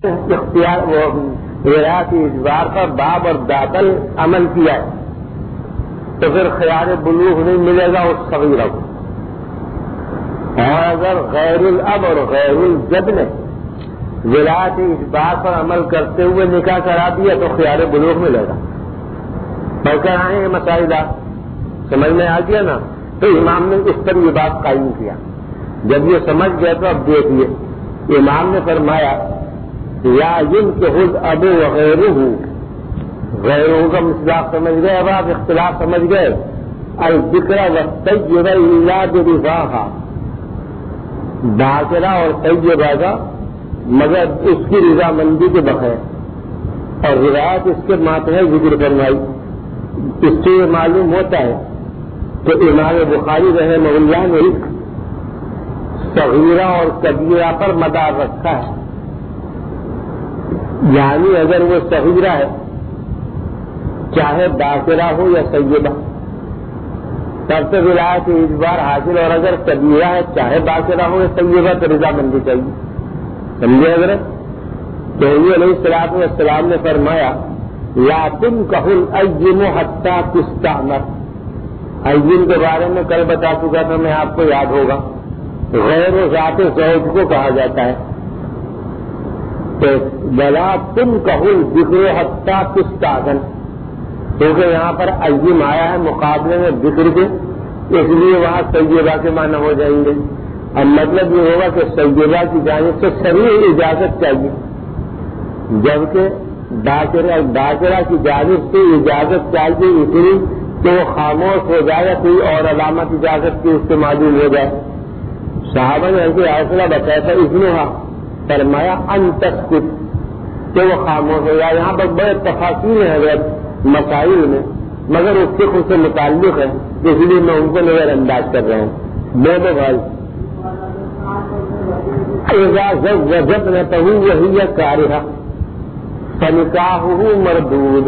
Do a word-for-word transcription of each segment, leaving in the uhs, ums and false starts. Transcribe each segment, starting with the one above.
اختیار وہ ولایت اجبار پر باب اور داخل عمل کیا ہے تو پھر خیار بلوغ نہیں ملے گا اس صغیرہ کو. اور اگر غیر الاب اور غیر الجد نے ولایت اجبار پر عمل کرتے ہوئے نکاح کرا دیا تو خیار بلوغ ملے گا. پڑھ کر آئے ہیں مسائل سمجھ میں آ گیا نا. تو امام نے اس پر یہ بات قائم کیا. جب یہ سمجھ گیا تو اب دیکھیے امام نے فرمایا یا ينكح الاب وغيره غیروں کا مصداق سمجھ گئے. اب آپ اختلاف سمجھ گئے. الذکر والطیبہ الا برضاها باقرہ اور طیبہ کا مگر اس کی رضامندی کے بغیر. اور روایت اس کے ماتحت ذکر فرمائی. اس سے یہ معلوم ہوتا ہے کہ امام بخاری رحمہ اللہ نے صغیرہ اور کبیرہ پر مدار رکھا ہے. یعنی اگر وہ صغیرہ ہے چاہے باقرہ ہو یا طیبہ تب سے ولایت اجبار حاصل. اور اگر کبیرہ ہے چاہے باقرہ ہو یا طیبہ تو رضامندی چاہیے. سمجھے حضرت؟ تو نبی علیہ الصلوۃ والسلام نے فرمایا لا تنکح الایم حتی تستأمر. ایم کے بارے میں کل بتا چکا تھا میں آپ کو یاد ہوگا. غیر و ذات زوج کو کہا جاتا ہے. تو ولا تنکح الذکر حتی تستأذن کیونکہ یہاں پر ایم آیا ہے مقابلے میں ذکر کے اس لیے وہاں طیبہ کے معنی ہو جائیں گے. اب مطلب یہ ہوگا کہ طیبہ کی جانب سے صریح اجازت چاہیے جبکہ باقرہ کی جانب سے اجازت چاہیے اس لیے کہ وہ خاموش ہو جائے یا کوئی اور علامت اجازت کی اس سے معلوم ہو جائے. صحابہ نے ایسے حوصلہ بتایا تھا اذنھا فرمایا ان تسکت کہ وہ خاموش ہو جائے. یہاں پر بڑے تفاصیل ہیں حضرت مسائل میں مگر اس کے خود سے متعلق ہے اس لیے میں ان کو نظر انداز کر رہا ہوں. دونوں بھائی زوجتنه وهي كارهة فنکاحه مردود.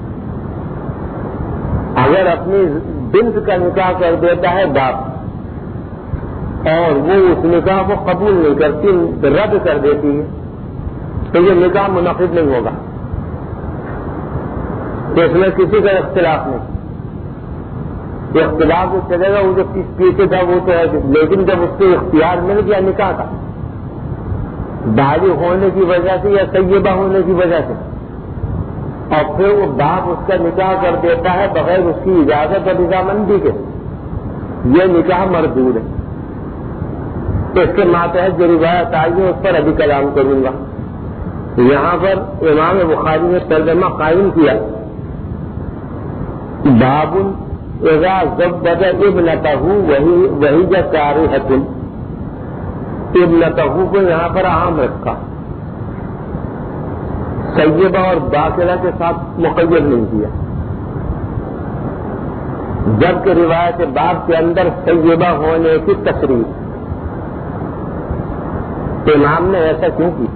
اگر اپنی بنت کا نکاح کر دیتا ہے باپ اور وہ اس نکاح کو قبول نہیں کرتی رد کر دیتی ہے تو یہ نکاح منعقد نہیں ہوگا. تو اس میں کسی کا اختلاف نہیں. اختلاف جو چلے گا وہ جو پیچھے تھا وہ تو ہے لیکن جب اس کو اختیار مل گیا نکاح کا بالغ ہونے کی وجہ سے یا طیبہ ہونے کی وجہ سے اور پھر وہ باپ اس کا نکاح کر دیتا ہے بغیر اس کی اجازت اور رضامندی کے یہ نکاح مردود ہے. تو اس کے ماتحت جو روایت آئی ہے اس پر ابھی کلام کروں گا. یہاں پر امام بخاری نے ترجمہ قائم کیا باب اذا زوج ابنتہ وہی کارہۃ. ابنتہ کو یہاں پر عام رکھا طیبہ اور باقرہ کے ساتھ مقید نہیں کیا جبکہ روایت باب کے اندر طیبہ ہونے کی تصریح. امام نے ایسا کیوں کی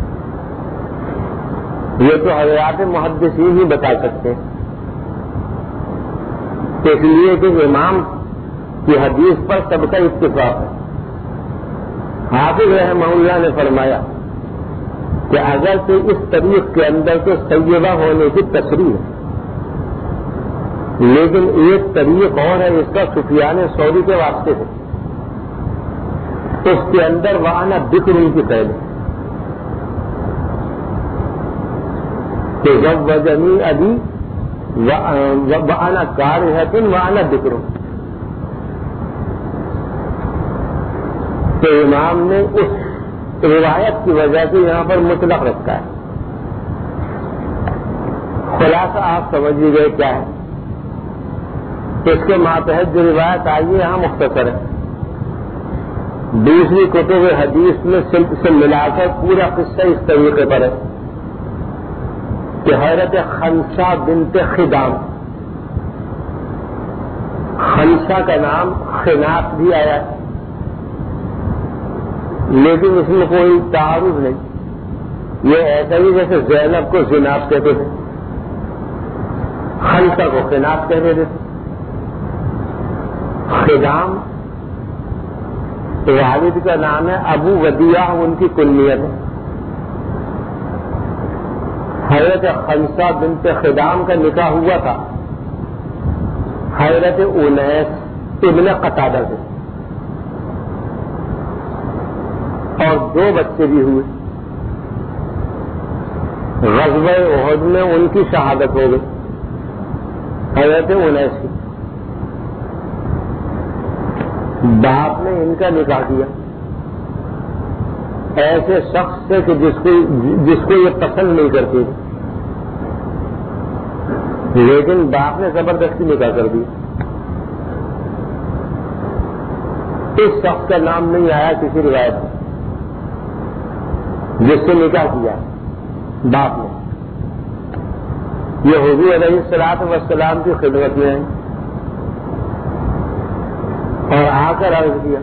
یہ تو حضرات محدثین ہی بتا سکتے ہیں. اس لیے کہ امام کی حدیث پر سب کا اتفاق ہے. حافظ رحمہ اللہ نے فرمایا کہ اگر تو اس طریق کے اندر تو طیبہ ہونے کی تصریح ہے لیکن ایک طریق اور ہے اس کا سفیان ثوری کے واسطے سے اس کے اندر وہاں ذکر ان کی پہلے کہ جب وجنی ابھی وَأَنَا كَارِهَةٌ وَأَنَا ذِكْرٌ. تو امام نے اس روایت کی وجہ سے یہاں پر مطلق رکھا ہے. خلاصہ آپ سمجھ گئے کیا ہے. اس کے ماتحت جو روایت آئی ہے یہاں مختصر ہے. دوسری کتب حدیث میں سے ملا کر پورا قصہ اس طریقے پر ہے کہ حضرت خنسا بنت خدام خنسا کا نام خناس بھی آیا ہے لیکن اس میں کوئی تعارض نہیں. یہ ایسا ہی جیسے زینب کو زیناب کہتے تھے خنسا کو خناس کہتے تھے. خدام والد کا نام ہے ابو ودیعہ ان کی کنیت ہے حضرت خنسہ بنت خدام کا نکاح ہوا تھا حضرت انیس ابن قتادہ سے، اور دو بچے بھی ہوئے۔ غزوہ احد میں ان کی شہادت ہو گئی حضرت انیس کی۔ باپ نے ان کا نکاح کیا ایسے شخص سے کہ جس کو جس کو یہ پسند نہیں کرتی، لیکن باپ نے زبردستی نکاح کر دی۔ اس شخص کا نام نہیں آیا کسی روایت میں جس سے نکاح کیا باپ نے۔ یہ حضور علیہ الصلوۃ والسلام کی خدمت میں ہے اور آ کر عرض کیا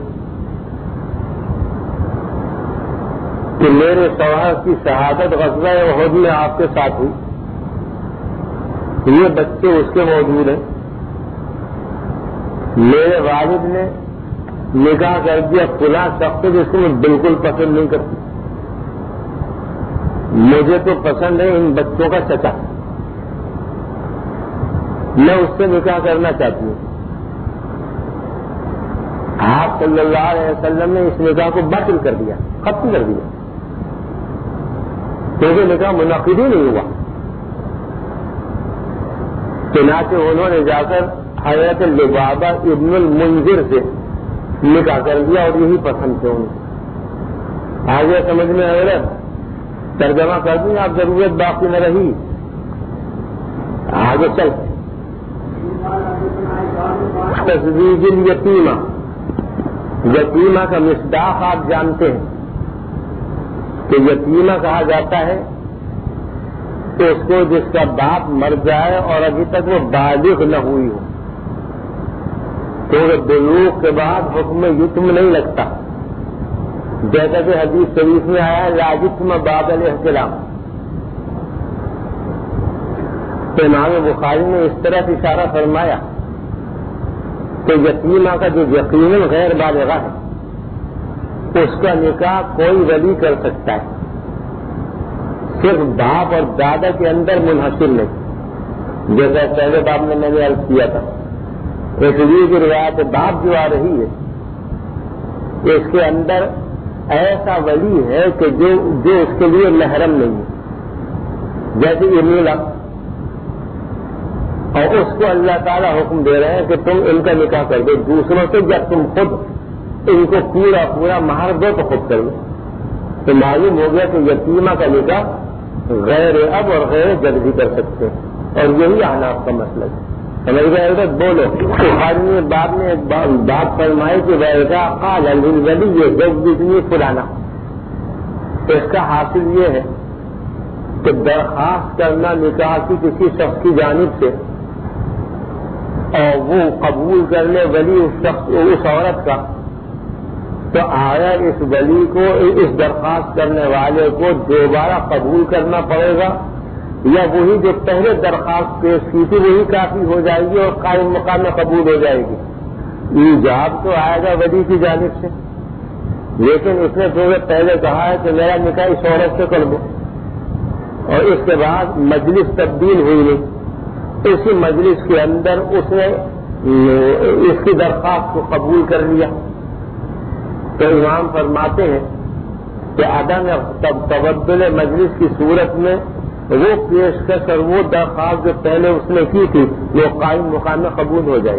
کہ میرے شوہر کی شہادت غزوہ احد میں آپ کے ساتھ ہوئی، یہ بچے اس کے موجود ہیں، میرے والد نے نکاح کر دیا فلاں شخص سے جس کو میں بالکل پسند نہیں کرتی، مجھے تو پسند ہے ان بچوں کا چچا، میں اس سے نکاح کرنا چاہتی ہوں۔ آپ صلی اللہ علیہ وسلم نے اس نکاح کو باطل کر دیا، ختم کر دیا، کیونکہ نکاح منعقد ہی نہیں ہوا۔ چنانچہ انہوں نے جا کر حضرت لبابہ ابن المنذر سے نکاح کر دیا اور یہی پسند تھے انہیں۔ آگے سمجھ میں حضرت ترجمہ کر دیں، آپ ضرورت باقی نہ رہی، آگے چل۔ تزویج الیتیمہ، یتیمہ کا مصداق آپ جانتے ہیں کہ یتیمہ کہا جاتا ہے کہ اس کو جس کا باپ مر جائے اور ابھی تک وہ بالغ نہ ہوئی ہو، کیونکہ بلوغ کے بعد حکم یتم نہیں لگتا، جیسا کہ حدیث شریف میں آیا لا یتم بعد الاحتلام۔ تو امام بخاری نے اس طرح اشارہ فرمایا کہ یتیمہ کا جو یقیناً غیر بالغہ ہے اس کا نکاح کوئی ولی کر سکتا ہے، صرف باپ اور دادا کے اندر منحصر نہیں، جیسا پہلے باب میں میں نے عرض کیا تھا۔ ایک کی روایت باپ جو آ رہی ہے اس کے اندر ایسا ولی ہے کہ جو جو اس کے لیے محرم نہیں ہے، جیسے ابن الاب، اور اس کو اللہ تعالیٰ حکم دے رہے ہیں کہ تم ان کا نکاح کر دو دوسروں سے، جب تم خود ان کو پورا پورا مہر دو تو خود کر دو۔ تو معلوم ہو گیا کہ یتیمہ کا نکاح غیر اب اور غیر جد بھی کر سکتے ہیں، اور یہی احناف کا مسئلہ ہے۔ سمجھ گئے حضرت؟ بولو۔ بخاری نے بعد میں ایک بات فرمائی کہ ویسا قال للولی یزوجنی فلانا، اس کا حاصل یہ ہے کہ درخواست کرنا نکاح کی کسی شخص کی جانب سے اور وہ قبول کر لے ولی اس شخص اس عورت کا، تو آیا اس ولی کو اس درخواست کرنے والے کو دوبارہ قبول کرنا پڑے گا، یا وہی جو پہلے درخواست پیش کی تھی وہی کافی ہو جائے گی اور قائم مقام میں قبول ہو جائے گی؟ ایجاب تو آئے گا ولی کی جانب سے، لیکن اس نے جو پہلے کہا ہے کہ میرا نکاح اس عورت سے کر دو، اور اس کے بعد مجلس تبدیل ہوئی نہیں، اسی مجلس کے اندر اس نے اس کی درخواست کو قبول کر لیا، تو امام فرماتے ہیں کہ عدم تبدل مجلس کی صورت میں وہ پیشکش اور وہ درخواست جو پہلے اس نے کی تھی وہ قائم مقام میں قبول ہو جائے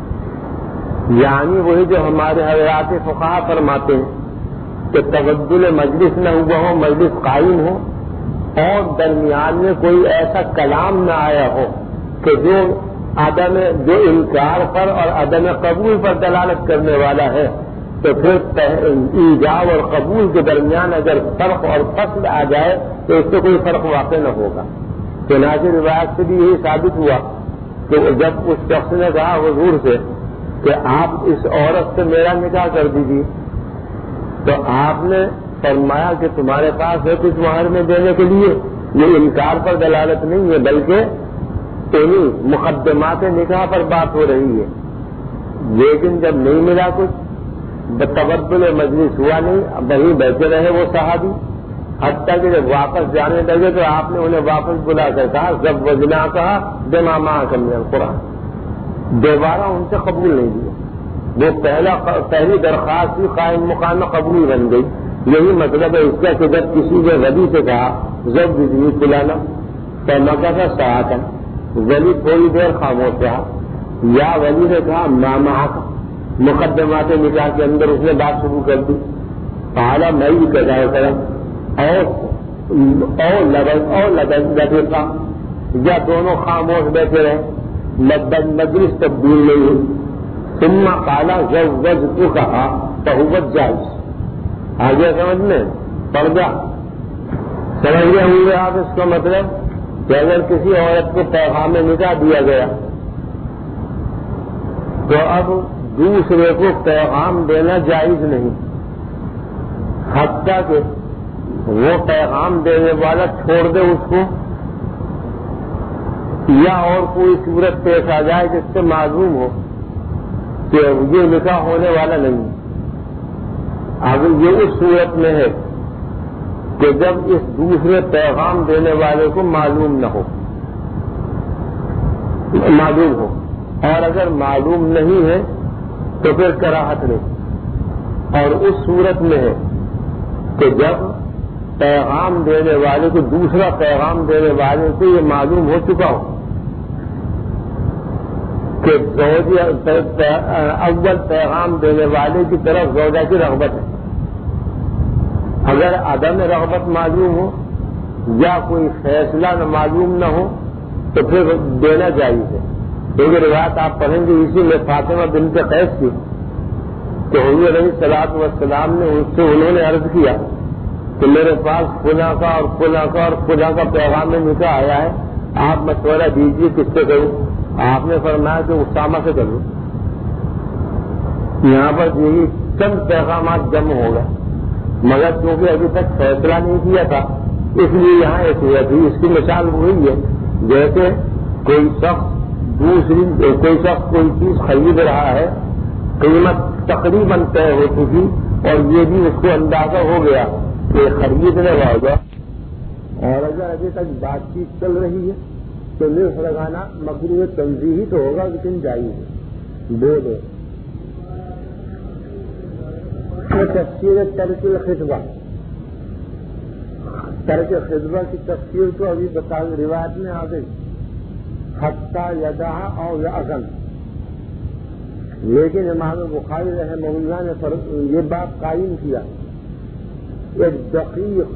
گی۔ یعنی وہی جو ہمارے حضرات فقہا فرماتے ہیں کہ تبدل مجلس نہ ہوا ہو، مجلس قائم ہو اور درمیان میں کوئی ایسا کلام نہ آیا ہو کہ جو عدم جو انکار پر اور عدم قبول پر دلالت کرنے والا ہے، تو پھر ایجاب اور قبول کے درمیان اگر فرق اور فصل آ جائے تو اس سے کوئی فرق واقع نہ ہوگا۔ چنانچہ روایت سے بھی یہی ثابت ہوا کہ جب اس شخص نے کہا حضور سے کہ آپ اس عورت سے میرا نکاح کر دیجیے، تو آپ نے فرمایا کہ تمہارے پاس ہے کچھ مہر میں دینے کے لیے؟ یہ انکار پر دلالت نہیں ہے بلکہ انہیں مقدمات نکاح پر بات ہو رہی ہے۔ لیکن جب نہیں ملا کچھ، تبدل مجلس ہوا نہیں، وہیں بیٹھے رہے وہ صحابی، حتیٰ کہ جب واپس جانے لگے تو آپ نے انہیں واپس بلا کر کہا جب وجنا کہا دماما کمی القرآن، دوبارہ ان سے قبول نہیں دیا. وہ پہلا پہلی درخواست بھی قائم مقام قبول بن گئی. یہی مطلب ہے اس کا کہ جب کسی نے ولی سے کہا جب بجلی پلانا تو مکہ کا ساتھ ولی تھوڑی دیر خاموش رہا، یا ولی نے کہا ماما کا مقدمات نکاح کے اندر اس نے بات شروع کر دی، اعلیٰ میں بھی کہا کرا اور اور لگن اور لگن لگے کا یا دونوں خاموش بیٹھے رہے، لبن مجلس تبدیل نہیں ہوئی. ثم قال زوجتک فهو جائز. آگے سمجھ میں پڑ گیا؟ سمجھ گئے ہوئے آپ اس کا مطلب کہ اگر کسی عورت کو پیغام نکاح دیا گیا تو اب دوسرے کو پیغام دینا جائز نہیں، حتیٰ کہ وہ پیغام دینے والا چھوڑ دے اس کو یا اور کوئی صورت پیش آ جائے جس سے معلوم ہو کہ یہ نکاح ہونے والا نہیں. اگر یہ اس صورت میں ہے کہ جب اس دوسرے پیغام دینے والے کو معلوم نہ ہو معلوم ہو اور اگر معلوم نہیں ہے تو پھر کراہت نہیں. اور اس صورت میں ہے کہ جب پیغام دینے والے کو دوسرا پیغام دینے والے کو یہ معلوم ہو چکا ہو کہ اول پیغام دینے والے کی طرف زوجہ کی رغبت ہے. اگر عدم رغبت معلوم ہو یا کوئی فیصلہ نہ معلوم نہ ہو تو پھر دینا جائز ہے. ایک روایت آپ پڑھیں گے اسی میں فاطمہ بنت قیس کی کہ حضور علیہ الصلوۃ والسلام نے اس سے انہوں نے عرض کیا کہ میرے پاس فلاں کا اور فلاں کا اور فلاں کا پیغام نکاح آیا ہے، آپ مشورہ دیجیے کس سے کروں. آپ نے فرمایا کہ اسامہ سے کروں. یہاں پر یہی چند پیغامات جمع ہو گئے مگر کیونکہ ابھی تک فیصلہ نہیں کیا تھا اس لیے یہاں ایک ہوا تھی. اس کی مثال وہی ہے جیسے کوئی شخص دوسری کوئی شخص کوئی چیز خرید رہا ہے، قیمت تقریباً طے ہو چکی اور یہ بھی اس کو اندازہ ہو گیا کہ خریدنے والا اور اگر ابھی تک بات چیت چل رہی ہے تو نرخ لگانا مکروہ تنزیہی تو ہوگا لیکن جائز ہے. دو دو تفسیر ترک الخطبہ، ترک خطبہ کی تفسیر تو ابھی بتا روایت میں آ گئی حتیٰ یدع اور یأذن، لیکن امام بخاری رحمہ اللہ نے یہ بات قائم کیا ایک دقیق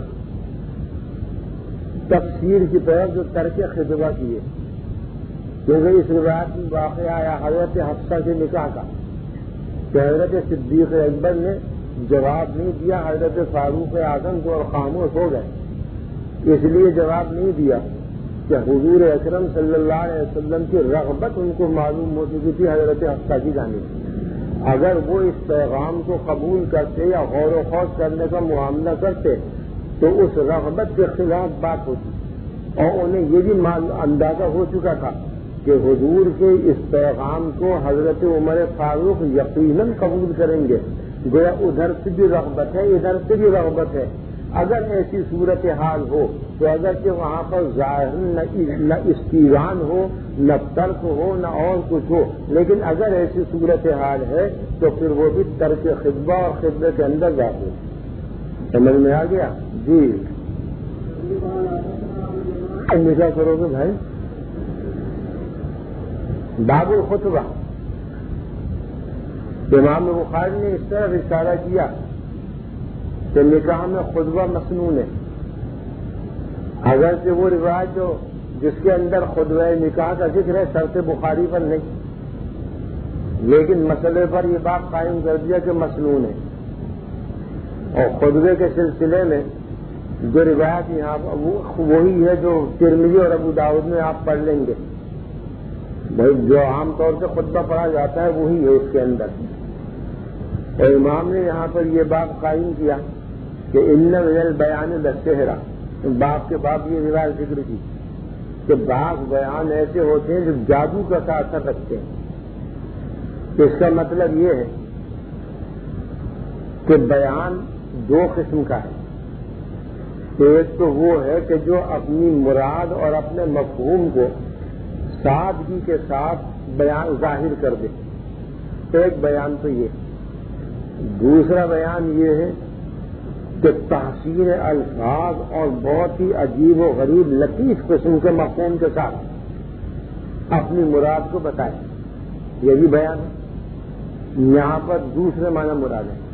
تفسیر کی طرف جو ترک خطبہ کی ہے، کیونکہ اس روایت میں واقع آیا حضرت حفصہ کے نکاح کا کہ حضرت صدیق اکبر نے جواب نہیں دیا، حضرت فاروق اعظم کو اور خاموش ہو گئے. اس لیے جواب نہیں دیا کہ حضور اکرم صلی اللہ علیہ وسلم کی رغبت ان کو معلوم ہو چکی تھی حضرت حفصہ کی جانب. اگر وہ اس پیغام کو قبول کرتے یا غور و خوض کرنے کا معاملہ کرتے تو اس رغبت کے خلاف بات ہوتی اور انہیں یہ بھی اندازہ ہو چکا تھا کہ حضور کے اس پیغام کو حضرت عمر فاروق یقیناً قبول کریں گے. گویا ادھر سے بھی رغبت ہے ادھر سے بھی رغبت ہے. اگر ایسی صورت حال ہو تو اگرچہ وہاں پر ظاہر نہ استیران ہو نہ ترک ہو نہ اور کچھ ہو، لیکن اگر ایسی صورت حال ہے تو پھر وہ بھی ترک خطبہ اور خطبے کے اندر جاتے. سمجھ میں آ گیا؟ جی کیا کرو گے بھائی؟ باب الخطبہ امام بخاری نے اس طرح اشارہ کیا کہ نکاح میں خطبہ مسنون ہے. اگرچہ وہ روایت جو جس کے اندر خطبہ نکاح کا ذکر ہے شرط بخاری پر نہیں، لیکن مسئلے پر یہ بات قائم کر دیا کہ مسنون ہے. اور خطبے کے سلسلے میں جو روایت یہاں وہی ہے جو ترمذی اور ابو داؤد میں آپ پڑھ لیں گے. جو عام طور سے خطبہ پڑھا جاتا ہے وہی ہے اس کے اندر. اور امام نے یہاں پر یہ بات قائم کیا کہ ان من البیان للسحر، باپ کے باپ یہ روایت ذکر کی کہ بعض بیان ایسے ہوتے ہیں جو جادو کا سا اثر رکھتے ہیں. اس کا مطلب یہ ہے کہ بیان دو قسم کا ہے. ایک تو وہ ہے کہ جو اپنی مراد اور اپنے مفہوم کو سادگی کے ساتھ بیان ظاہر کر دے، ایک بیان تو یہ۔ دوسرا بیان یہ ہے کہ تحسین الفاظ اور بہت ہی عجیب و غریب لطیف قسم کے مفہوم کے ساتھ اپنی مراد کو بتائے، یہ بھی بیان ہے۔ یہاں پر دوسرے معنی مراد ہے،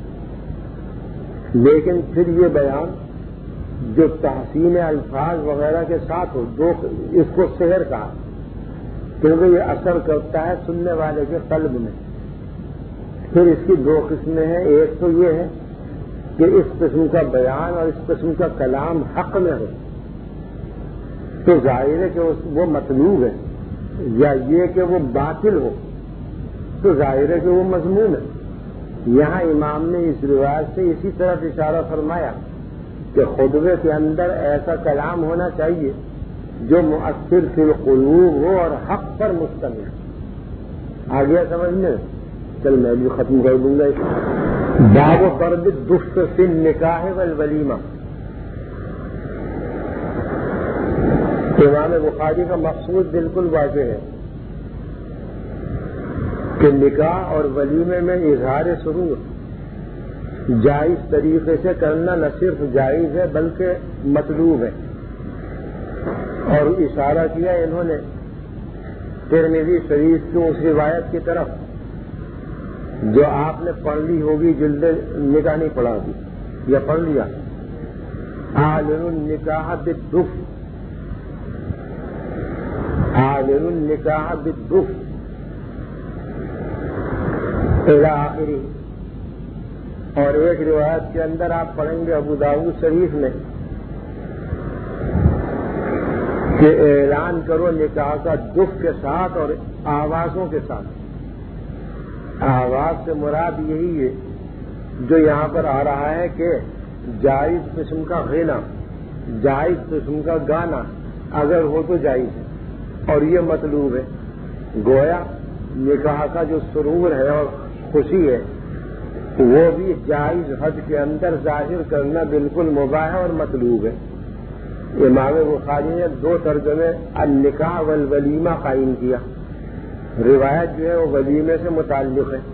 لیکن پھر یہ بیان جو تحسین الفاظ وغیرہ کے ساتھ ہو، دو اس کو سحر کہا، کیونکہ یہ اثر کرتا ہے سننے والے کے قلب میں۔ پھر اس کی دو قسمیں ہیں، ایک تو یہ ہے کہ اس قسم کا بیان اور اس قسم کا کلام حق میں ہو تو ظاہر ہے کہ وہ مطلوب ہے، یا یہ کہ وہ باطل ہو تو ظاہر ہے کہ وہ مذموم ہے۔ یہاں امام نے اس روایت سے اسی طرف اشارہ فرمایا کہ خطبے کے اندر ایسا کلام ہونا چاہیے جو مؤثر فی القلوب ہو اور حق پر مشتمل ہو۔ آ گیا سمجھنے؟ چل میں بھی ختم کر دوں گا۔ باب فرد دف فی النکاح والولیمہ۔ امام بخاری کا مقصود بالکل واضح ہے کہ نکاح اور ولیمے میں اظہار سرور جائز طریقے سے کرنا نہ صرف جائز ہے بلکہ مطلوب ہے، اور اشارہ کیا انہوں نے ترمذی شریف کی اس روایت کی طرف جو آپ نے پڑھ لی ہوگی، جلد نکاح نہیں پڑھا ہوگی یا پڑھ لیا، عالم النکاح بالدف، عالم النکاح بالدف الی آخری۔ اور ایک روایت کے اندر آپ پڑھیں گے ابو داؤد شریف میں کہ اعلان کرو نکاح کا دف کے ساتھ اور آوازوں کے ساتھ۔ آواز سے مراد یہی ہے جو یہاں پر آ رہا ہے کہ جائز قسم کا غنا، جائز قسم کا گانا اگر ہو تو جائز ہے، اور یہ مطلوب ہے۔ گویا نکاح کا جو سرور ہے اور خوشی ہے وہ بھی جائز حد کے اندر ظاہر کرنا بالکل مباح اور مطلوب ہے۔ امام بخاری نے دو ترجمے النکاح والولیمہ قائم کیا۔ روایت جو ہے وہ ولیمے سے متعلق ہے،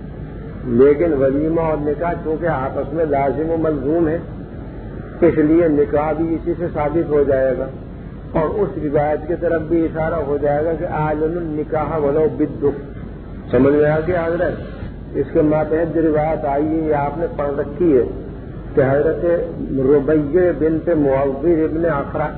لیکن ولیمہ اور نکاح چونکہ آپس میں لازم و ملزوم ہے، اس لیے نکاح بھی اسی سے ثابت ہو جائے گا، اور اس روایت کی طرف بھی اشارہ ہو جائے گا کہ اعلن النکاح ولو بالدف۔ سمجھ میں آ گیا حضرت؟ اس کے ماتحت جو روایت آئی ہے یہ آپ نے پڑھ رکھی ہے کہ حضرت ربیہ بنت معوذ ابن اخرع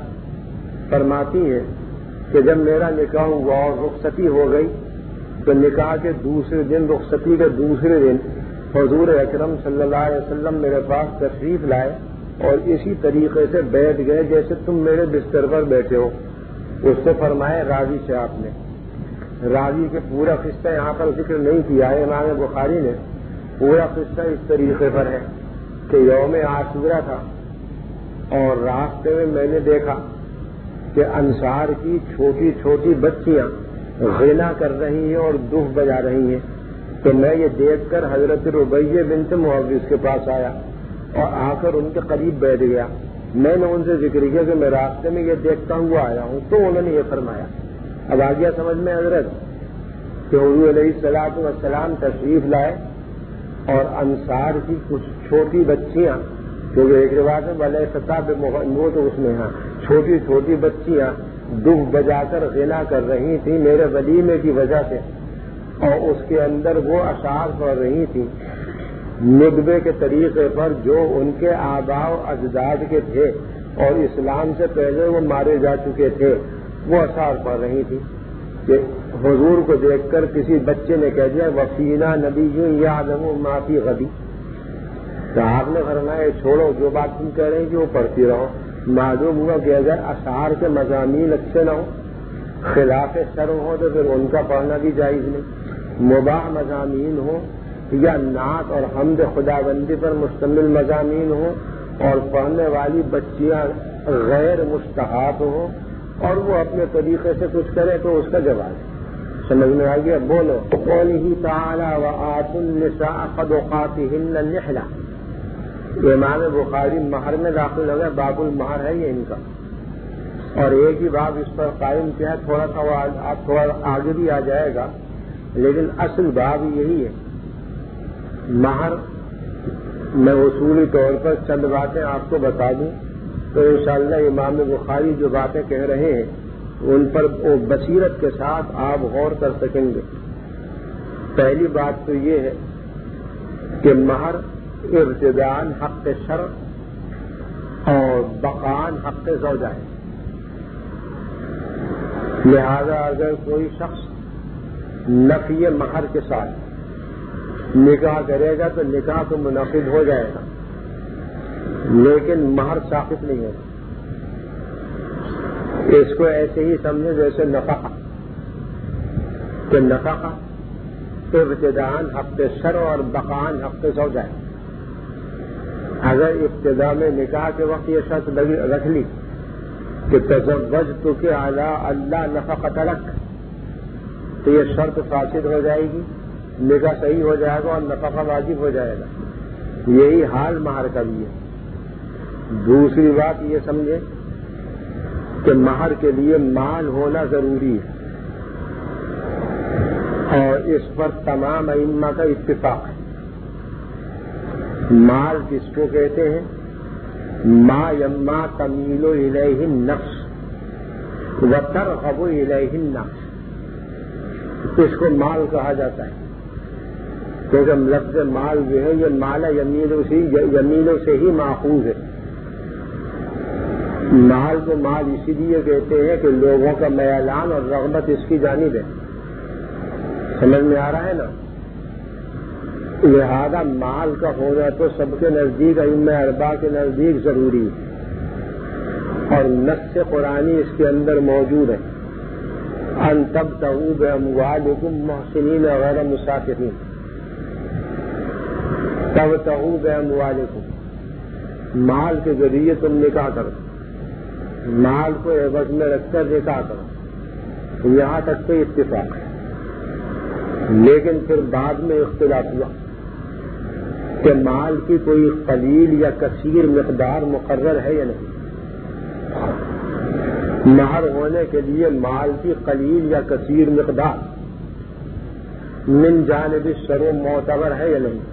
فرماتی ہیں کہ جب میرا نکاح ہوا اور رخصتی ہو گئی تو نکاح کے دوسرے دن، رخصتی کے دوسرے دن حضور اکرم صلی اللہ علیہ وسلم میرے پاس تشریف لائے اور اسی طریقے سے بیٹھ گئے جیسے تم میرے بستر پر بیٹھے ہو۔ اس سے فرمائے راوی سے آپ نے، راوی کے پورا قصہ یہاں پر ذکر نہیں کیا ہے، امام بخاری نے پورا قصہ اس طریقے پر ہے کہ یوم عاشورہ تھا اور راستے میں میں نے دیکھا کہ انصار کی چھوٹی چھوٹی بچیاں غنا کر رہی ہیں اور دف بجا رہی ہیں، تو میں یہ دیکھ کر حضرت ربیہ بنت معوذ کے پاس آیا اور آ کر ان کے قریب بیٹھ گیا۔ میں نے ان سے ذکر کیا کہ میں راستے میں یہ دیکھتا ہوا آیا ہوں، تو انہوں نے یہ فرمایا۔ اب آ گیا سمجھ میں حضرت کہ حضور علیہ الصلوۃ والسلام تشریف لائے اور انصار کی کچھ چھوٹی بچیاں، کیونکہ ایک روایت میں بلے خطاب وہ تو اس میں ہاں چھوٹی چھوٹی بچیاں دف بجا کر غنا کر رہی تھیں میرے ولیمے کی وجہ سے، اور اس کے اندر وہ اشعار پڑھ رہی تھیں ندبے کے طریقے پر جو ان کے آباء و اجداد کے تھے اور اسلام سے پہلے وہ مارے جا چکے تھے، وہ اشعار پڑھ رہی تھی کہ حضور کو دیکھ کر کسی بچے نے کہہ دیا وفینا نبی یعلم ما فی غد، تو آپ نے فرمایا چھوڑو جو بات تم کہہ رہے ہیں کہ وہ پڑھتی رہو۔ معلوم ہوا کہ اگر اشعار کے مضامین اچھے نہ ہوں، خلاف شرع ہو تو پھر ان کا پڑھنا بھی جائز نہیں۔ مباح مضامین ہو یا نعت اور حمد خدا بندی پر مشتمل مضامین ہو اور پڑھنے والی بچیاں غیر مستحاط ہوں اور وہ اپنے طریقے سے کچھ کرے تو اس کا جواز سمجھ میں آ گیا۔ بولو قوله تعالی وآتوا النساء صدقاتهن نحلہ، امام بخاری مہر میں داخل ہو گئے، باب المہر ہے یہ ان کا، اور ایک ہی باب اس پر قائم کیا ہے، تھوڑا سا وہ آپ تھوڑا آگے بھی آ جائے گا، لیکن اصل باب یہی ہے۔ مہر میں اصولی طور پر چند باتیں آپ کو بتا دوں تو انشاءاللہ امام بخاری جو باتیں کہہ رہے ہیں ان پر بصیرت کے ساتھ آپ غور کر سکیں گے۔ پہلی بات تو یہ ہے کہ مہر ابتداءً حق شرع اور بقاءً حق زوجہ ہے، لہذا اگر کوئی شخص نفی مہر کے ساتھ نکاح کرے گا تو نکاح تو منعقد ہو جائے گا، لیکن مہر ثابت نہیں ہوگا۔ اس کو ایسے ہی سمجھے جیسے نفقہ، کہ نفقہ ابتداءً حق شرع اور بقاءً حق زوجہ ہے۔ اگر ابتدا میں نکاح کے وقت یہ شرط رکھ لی کہ تزوجتک علی اللہ نفقۃ لک، تو یہ شرط فاسد ہو جائے گی، نکاح صحیح ہو جائے گا اور نفقہ واجب ہو جائے گا۔ یہی حال مہر کا بھی ہے۔ دوسری بات یہ سمجھے کہ مہر کے لیے مال ہونا ضروری ہے، اور اس پر تمام ائمہ کا اتفاق ہے۔ مال کس کو کہتے ہیں؟ ما یما تمیل الیہ النفس وترغب الیہ النفس، اس کو مال کہا جاتا ہے، کیونکہ لفظ مال جو ہے یہ مال یمیل اسی یمیلوں سے ہی ماخوذ ہے۔ مال کو مال اسی لیے کہتے ہیں کہ لوگوں کا میلان اور رغبت اس کی جانب ہے، سمجھ میں آ رہا ہے نا؟ لہذا مال کا ہونا تو سب کے نزدیک، ائمہ اربعہ کے نزدیک ضروری ہے، اور نص قرآنی اس کے اندر موجود ہے، ان تبتغوا باموالکم محسنین غیر مسافحین، تبتغوا باموالکم، مال کے ذریعے تم نکاح کرو، مال کو عوض میں رکھ کر نکاح کرو، یہاں تک تو اتفاق ہے۔ لیکن پھر بعد میں اختلاف ہوا کہ مال کی کوئی قلیل یا کثیر مقدار مقرر ہے یا نہیں۔ مہر ہونے کے لیے مال کی قلیل یا کثیر مقدار من جانب الشرع معتبر ہے یا نہیں۔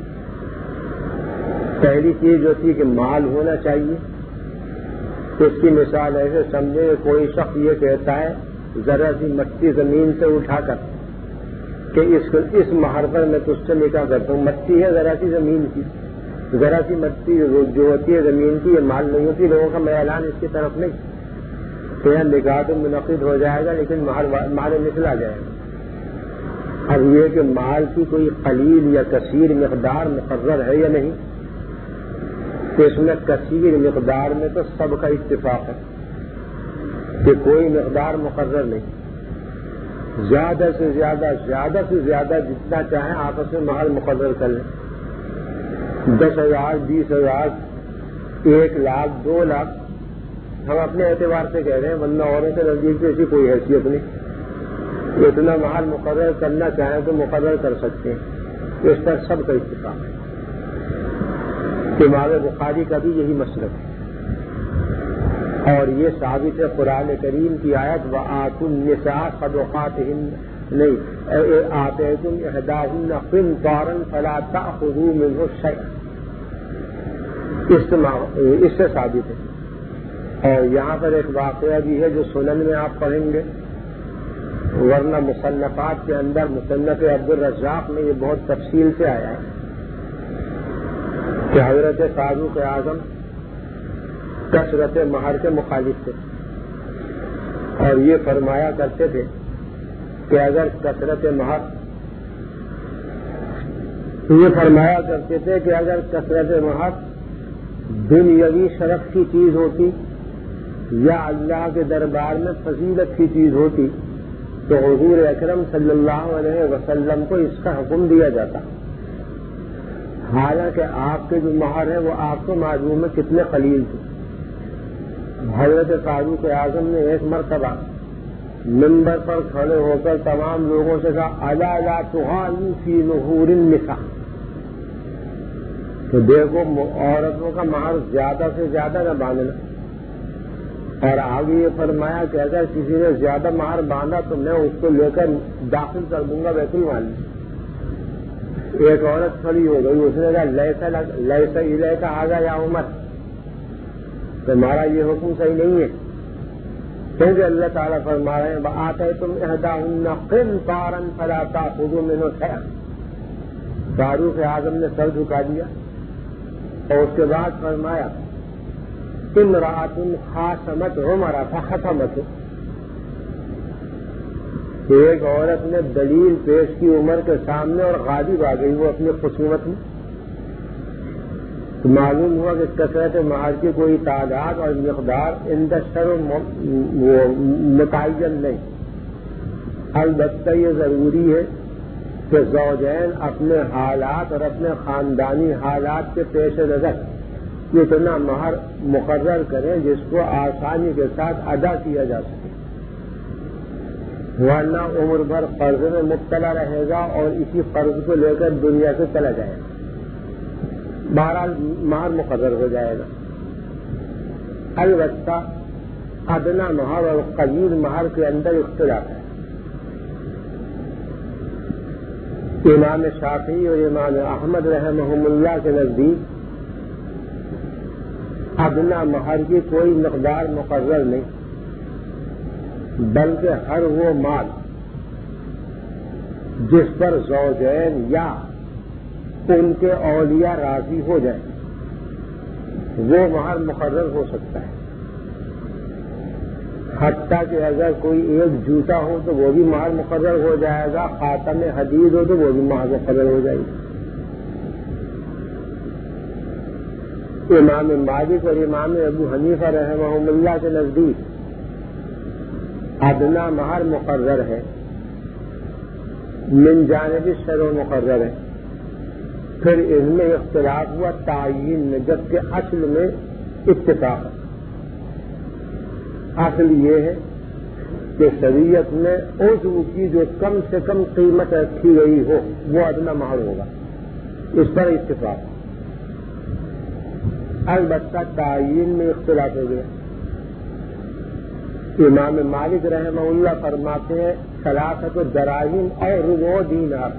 پہلی چیز ہوتی ہے کہ مال ہونا چاہیے۔ اس کی مثال ایسے سمجھے، کوئی شخص یہ کہتا ہے ذرا سی مٹی زمین سے اٹھا کر کہ اس اس مہر پر میں تجھ سے نکاح کرتا ہوں، مٹی ہے ذرا سی زمین کی، ذرا سی مٹی جو ہوتی ہے زمین کی، یہ مال نہیں ہوتی، لوگوں کا میلان اس کی طرف نہیں، تو یہ نکاح تو منعقد ہو جائے گا لیکن مہر مال مثل آ جائے گا۔ اب یہ کہ مال کی کوئی قلیل یا کثیر مقدار مقرر ہے یا نہیں، تو اس میں کثیر مقدار میں تو سب کا اتفاق ہے کہ کوئی مقدار مقرر نہیں، زیادہ سے زیادہ زیادہ سے زیادہ جتنا چاہیں آپس میں مہر مقرر کر لیں، دس ہزار بیس ہزار ایک لاکھ دو لاکھ ہم اپنے اعتبار سے کہہ رہے ہیں، ورنہ اوروں کے نزدیک سے ایسی کوئی حیثیت نہیں، اتنا مہر مقرر کرنا چاہیں تو مقرر کر سکتے ہیں، اس پر سب کا اتفاق ہے۔ امام بخاری کا بھی یہی مسلک ہے، اور یہ ثابت ہے قرآن کریم کی آیت وآتوا النساء صدقاتہن نہیں آتیتم احداہن قنطارا فلا تأخذوا منہ شیئا، اس سے ثابت ہے۔ اور یہاں پر ایک واقعہ بھی ہے جو سنن میں آپ پڑھیں گے، ورنہ مصنفات کے اندر مصنف عبد الرزاق میں یہ بہت تفصیل سے آیا ہے کہ حضرت فاروق اعظم کثرت مہر کے مخالف تھے، اور یہ فرمایا کرتے تھے کہ اگر کثرت مہر یہ فرمایا کرتے تھے کہ اگر کثرت مہر دنیاوی شرف کی چیز ہوتی یا اللہ کے دربار میں فضیلت کی چیز ہوتی تو حضور اکرم صلی اللہ علیہ وسلم کو اس کا حکم دیا جاتا، حالانکہ آپ کے جو مہر ہیں وہ آپ کو معلوم ہے کتنے قلیل تھے۔ حضرت فاروق اعظم نے ایک مرتبہ منبر پر کھڑے ہو کر تمام لوگوں سے کہا الا لا تغالوا فی نحور النساء، تو دیکھو عورتوں کا مہر زیادہ سے زیادہ نہ باندھنا، اور آگے یہ فرمایا کہ اگر کسی نے زیادہ مہر باندھا تو میں اس کو لے کر داخل کر دوں گا بیت المال میں۔ ایک عورت کھڑی ہو گئی، اس نے کہا لیسا لیسا الیکا ھذا یا عمر، تمہارا یہ حکم صحیح نہیں ہے، کیونکہ اللہ تعالیٰ فرما رہے ہیں وآتیتم احداہن قنطارا فلا تأخذوا منہ شیئا۔ فاروق اعظم نے سر جھکا دیا اور اس کے بعد فرمایا امرأۃ خاصمت عمر فختمته، ایک عورت نے دلیل پیش کی عمر کے سامنے اور غالب آ گئی وہ اپنی خصومت میں، تو معلوم ہوا کہ کثرت مہر کی کوئی تعداد اور مقدار اندشر متعین نہیں، البتہ یہ ضروری ہے کہ زوجین اپنے حالات اور اپنے خاندانی حالات کے پیش نظر اتنا مہر مقرر کریں جس کو آسانی کے ساتھ ادا کیا جا سکے، ورنہ عمر بھر قرض میں مبتلا رہے گا اور اسی قرض کو لے کر دنیا سے چلا جائے گا، بہرحال مہر مقرر ہو جائے گا۔ البتہ ادنا مہر اور قلیل مہر کے اندر اختلاف ہے۔ امام شافعی اور امام احمد رحمہم اللہ کے نزدیک ادنا مہر کی کوئی مقدار مقرر نہیں، بلکہ ہر وہ مال جس پر زوجین یا ان کے اولیاء راضی ہو جائیں وہ مہر مقرر ہو سکتا ہے، حتیٰ کہ اگر کوئی ایک جوتا ہو تو وہ بھی مہر مقرر ہو جائے گا، خاتم حدید ہو تو وہ بھی مہر مقرر ہو جائے گی۔ امام مالک اور امام ابو حنیفہ رحمہم اللہ کے نزدیک ادنا مہر مقرر ہے، من جانب شرع مقرر ہے، پھر اس میں اختلاف ہوا تعین میں، جبکہ اصل میں اتفاق ہے۔ اصل یہ ہے کہ شریعت میں عضو کی جو کم سے کم قیمت رکھی گئی ہو وہ ادنا مہر ہوگا، اس پر اتفاق۔ البتہ تعین میں اختلاف ہو گیا۔ امام مالک رحمہ اللہ فرماتے ہیں ثلاثۃ دراہم اور ربع دینار،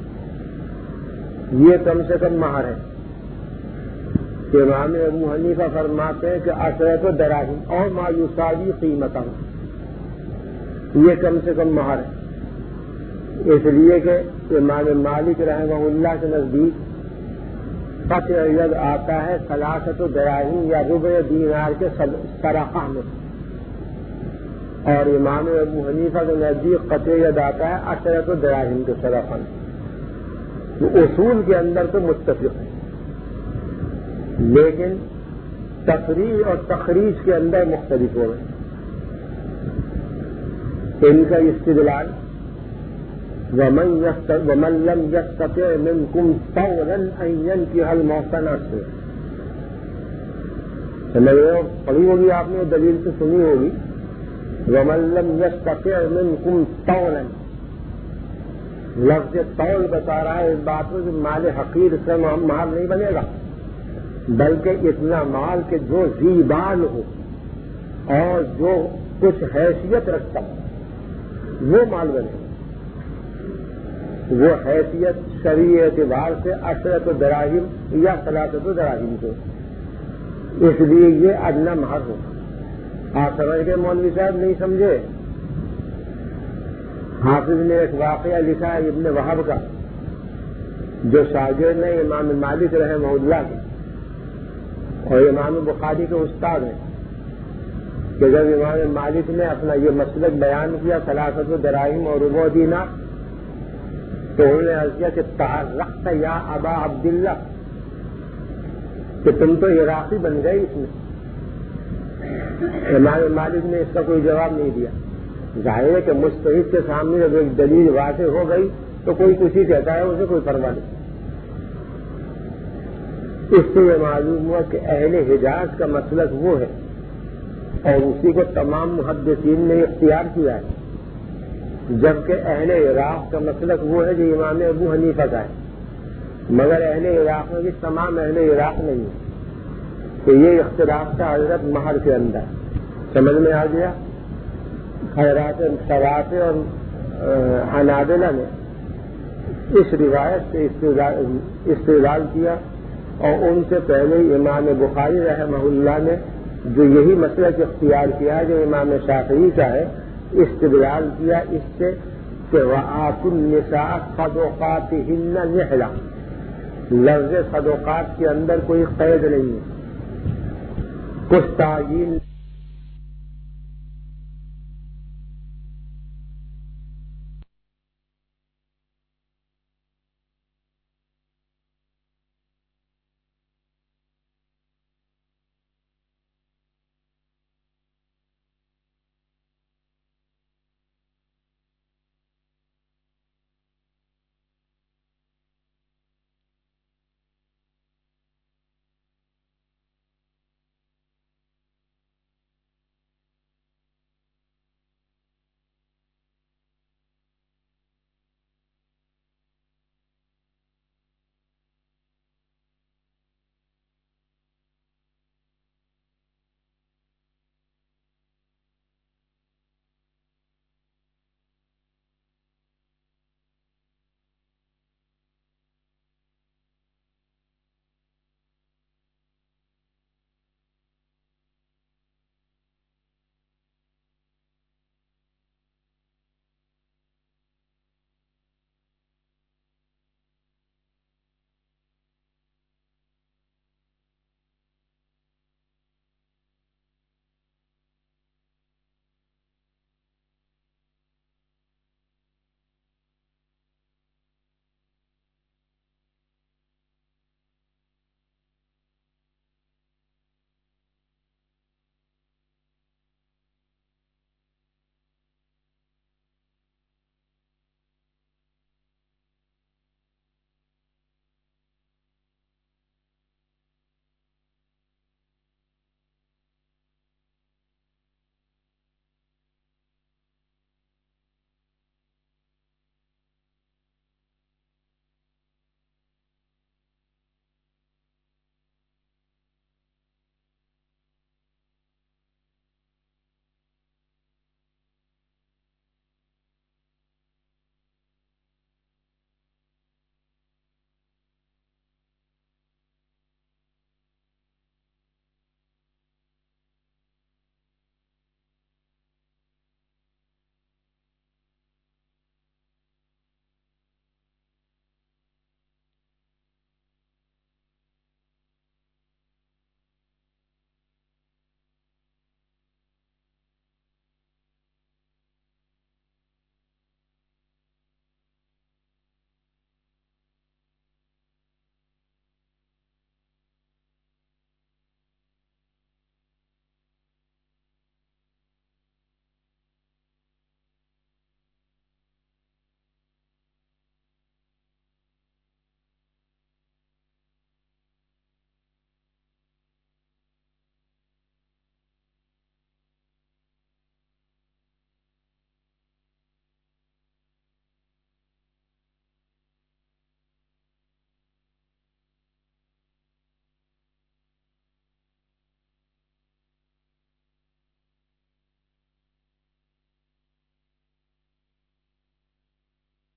یہ کم سے کم مہر ہے۔ امام ابو حنیفہ فرماتے ہیں کہ عشرۃ دراہم اور ما یساوی قیمتہ، یہ کم سے کم مہر ہے، اس لیے کہ امام مالک رحمہ اللہ کے نزدیک قطع ید آتا ہے ثلاثۃ دراہم یا ربع دینار کے صدقہ میں، اور امام ابو حنیفہ کے نزدیک قطع ید آتا ہے عشرۃ دراہم کے صدقہ میں، تو اصول کے اندر تو متفق ہے، لیکن تفریع اور تخریج کے اندر مختلف ہو گئے۔ ان کا استدلال ومن لم يستطع منكم طولا ان ينكح المحصنات سے، سمجھ رہے ہو؟ پڑھی ہوگی آپ نے، دلیل سے سنی ہوگی، ومن لم يستطع منكم طولا، لفظ طول بتا رہا ہے اس بات میں کہ مال حقیر سے مال نہیں بنے گا، بلکہ اتنا مال کہ جو زیبان ہو اور جو کچھ حیثیت رکھتا ہو وہ مال بنے گا۔ وہ حیثیت شرعی اعتبار سے عشرۃ دراہم یا ثلاثۃ دراہم کو، اس لیے یہ ادنا مہر ہوگا۔ آپ سمجھ گئے مولوی صاحب؟ نہیں سمجھے؟ حافظ نے ایک واقعہ لکھا ہے ابن وہب کا، جو شاگرد نے امام مالک رحمہ اللہ کے اور امام بخاری کے استاد ہیں، کہ جب امام مالک نے اپنا یہ مسلک بیان کیا ثلاثۃ دراہم اور ربع دینار، تو انہوں نے عرض کیا کہ تعرقت یا ابا عبداللہ، کہ تم تو عراقی بن گئے اس میں۔ امام مالک نے اس کا کوئی جواب نہیں دیا۔ ظاہر ہے کہ مجتہد کے سامنے جب ایک دلیل واضح ہو گئی تو کوئی کچھ ہی کہتا ہے، اسے کوئی پرواہ نہیں۔ اس سے یہ معلوم ہوا کہ اہل حجاز کا مسلک وہ ہے، اور اسی کو تمام محدثین نے اختیار کیا ہے، جبکہ اہل عراق کا مسلک وہ ہے جو امام ابو حنیفہ کا ہے، مگر اہل عراق میں بھی تمام اہل عراق نہیں ہے کہ یہ اختلاف تھا حضرت مہر کے اندر. سمجھ میں آ گیا؟ خیرات شرافے اور حنابلہ نے اس روایت سے استدلال کیا، اور ان سے پہلے امام بخاری رحمہ اللہ نے جو یہی مسلک اختیار کیا ہے جو امام شافعی کا ہے، استدلال کیا اس سے کہ وَآتُوا النِّسَاءَ صَدُقَاتِهِنَّ نِحْلَةً، لفظ صدقات کے اندر کوئی قید نہیں ہے، کچھ تعین